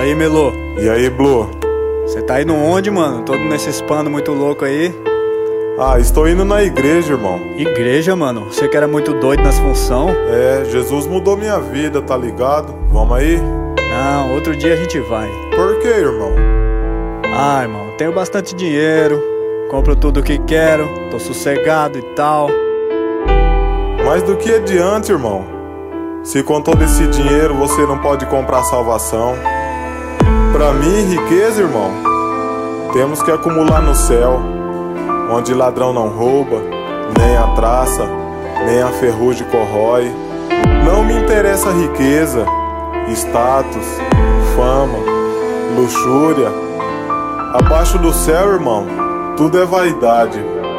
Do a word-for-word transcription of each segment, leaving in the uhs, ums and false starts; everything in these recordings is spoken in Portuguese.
aí, Melô? E aí, Blue? Você tá indo onde, mano? Todo nesses panos muito louco aí. Ah, estou indo na igreja, irmão. Igreja, mano? Você que era muito doido nas funções? É, Jesus mudou minha vida, tá ligado? Vamos aí? Não, outro dia a gente vai. Por quê, irmão? Ah, irmão, tenho bastante dinheiro, compro tudo o que quero, tô sossegado e tal. Mas do que adianta, irmão? Se com todo esse dinheiro você não pode comprar salvação. Pra mim, riqueza, irmão, temos que acumular no céu, onde ladrão não rouba, nem a traça, nem a ferrugem corrói. Não me interessa riqueza, status, fama, luxúria. Abaixo do céu, irmão, tudo é vaidade.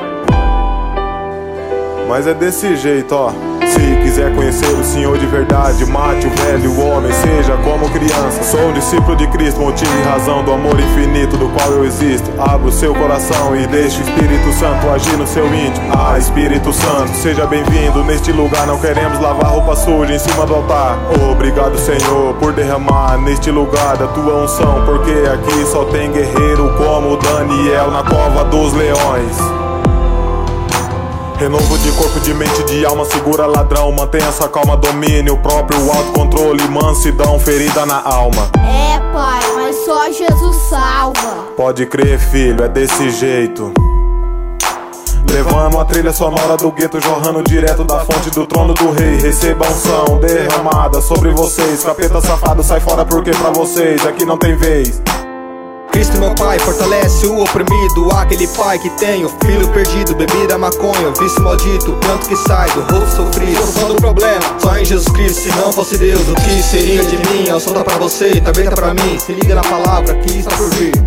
Mas é desse jeito, ó. Se quiser conhecer o Senhor de verdade, mate o velho homem, seja como criança. Sou um discípulo de Cristo, motivo e razão do amor infinito do qual eu existo. Abra o seu coração e deixe o Espírito Santo agir no seu íntimo. Ah, Espírito Santo, seja bem-vindo neste lugar. Não queremos lavar roupa suja em cima do altar. Obrigado, Senhor, por derramar neste lugar da tua unção, porque aqui só tem guerreiro como Daniel na cova dos leões. Renovo de corpo, de mente, de alma, segura ladrão, mantenha sua calma, domínio próprio, autocontrole, mansidão, ferida na alma. É, pai, mas só Jesus salva. Pode crer, filho, é desse jeito. Levando a trilha sonora do gueto, jorrando direto da fonte do trono do rei. Receba a unção derramada sobre vocês. Capeta safado, sai fora porque pra vocês aqui não tem vez. Cristo meu pai, fortalece o oprimido. Aquele pai que tem o filho perdido. Bebida, maconha, vício maldito, canto que sai do rosto sofrido. Solução do problema, só em Jesus Cristo. Se não fosse Deus, o que seria de mim? Eu só tá pra você, também tá pra mim. Se liga na palavra que está por vir.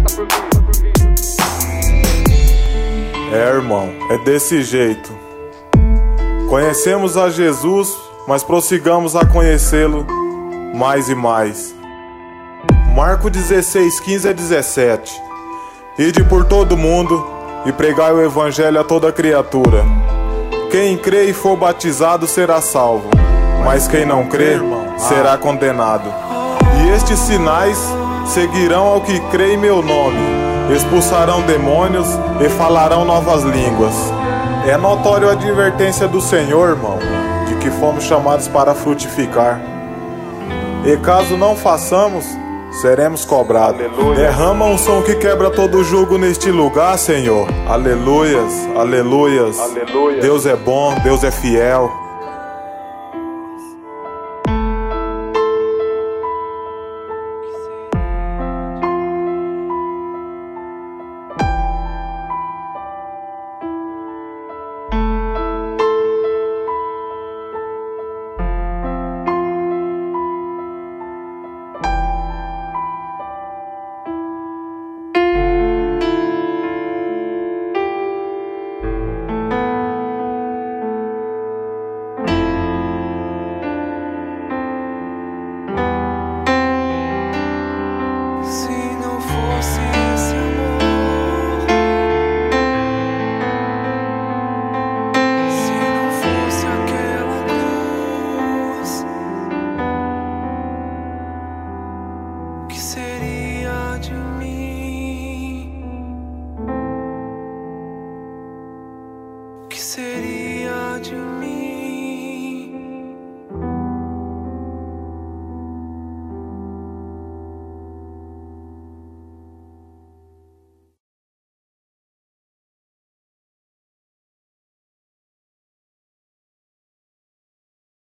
É, irmão, é desse jeito. Conhecemos a Jesus, mas prossigamos a conhecê-lo mais e mais. Marcos dezesseis, quinze a dezessete. Ide por todo mundo e pregai o evangelho a toda criatura. Quem crê e for batizado será salvo, mas quem não crê será condenado. E estes sinais seguirão ao que crê em meu nome: expulsarão demônios e falarão novas línguas. É notório a advertência do Senhor, irmão, de que fomos chamados para frutificar. E caso não façamos, seremos cobrados. Aleluia. Derrama um som que quebra todo jugo neste lugar, Senhor. Aleluias, aleluias. Aleluia. Deus é bom, Deus é fiel.